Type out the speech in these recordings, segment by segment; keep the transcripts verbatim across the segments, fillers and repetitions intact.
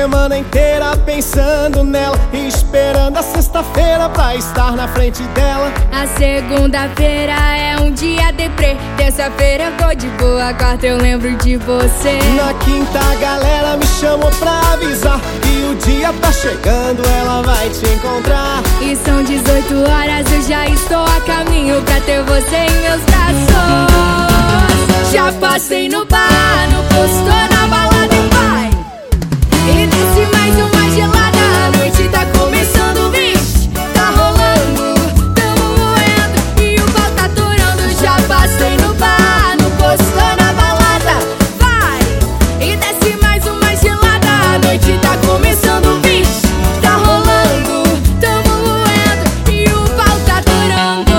semana inteira pensando nela, esperando a sexta-feira pra estar na frente dela. A segunda-feira é um dia deprê, terça-feira eu tô de boa, quarta eu lembro de você. Na quinta a galera me chamou pra avisar que o dia tá chegando, ela vai te encontrar. E são dezoito horas, eu já estou a caminho pra ter você em meus braços. Já passei no bar, no posto, na balada e vai. E desce mais uma gelada, a noite tá começando, vixe, tá rolando, tamo moendo e o pau tá atorando. Já passei no bar, no posto, na balada, vai. E desce mais uma gelada, a noite tá começando, vixe, tá rolando, tamo moendo e o pau tá atorando.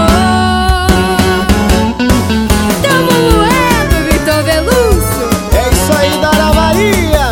Tamo moendo, Vitor Veloso. É isso aí, Dara Maria.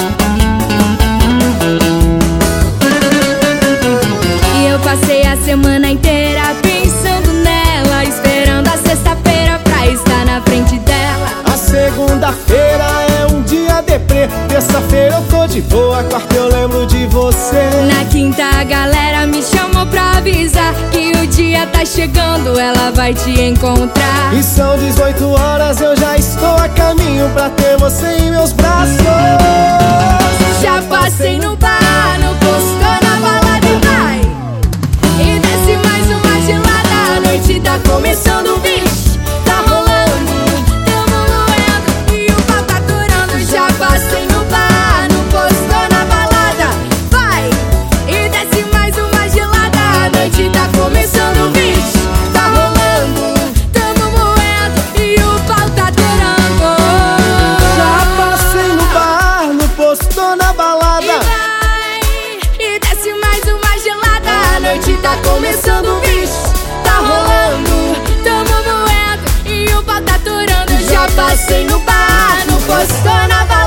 Passei a semana inteira pensando nela, esperando a sexta-feira pra estar na frente dela. A segunda-feira é um dia deprê, terça-feira eu tô de boa, quarta eu lembro de você. Na quinta a galera me chamou pra avisar que o dia tá chegando, ela vai te encontrar. E são dezoito horas, eu já estou a caminho pra ter você em meus braços. Já passei no bar, no posto, na balada e vai. E desce mais uma gelada, a noite tá começando, vixe, tá rolando, tamo moendo e o pau tá atorando. Já passei no bar, no posto, na balada, vai. E desce mais uma gelada, a noite tá começando, vixe, tá rolando, tamo moendo e o pau tá atorando. Já passei no bar, no posto, na balada, e vai. E desce mais uma gelada, a noite tá começando, vixe, tá rolando, tamo moendo e o pau tá atorando. Já passei no bar, no posto, na balada.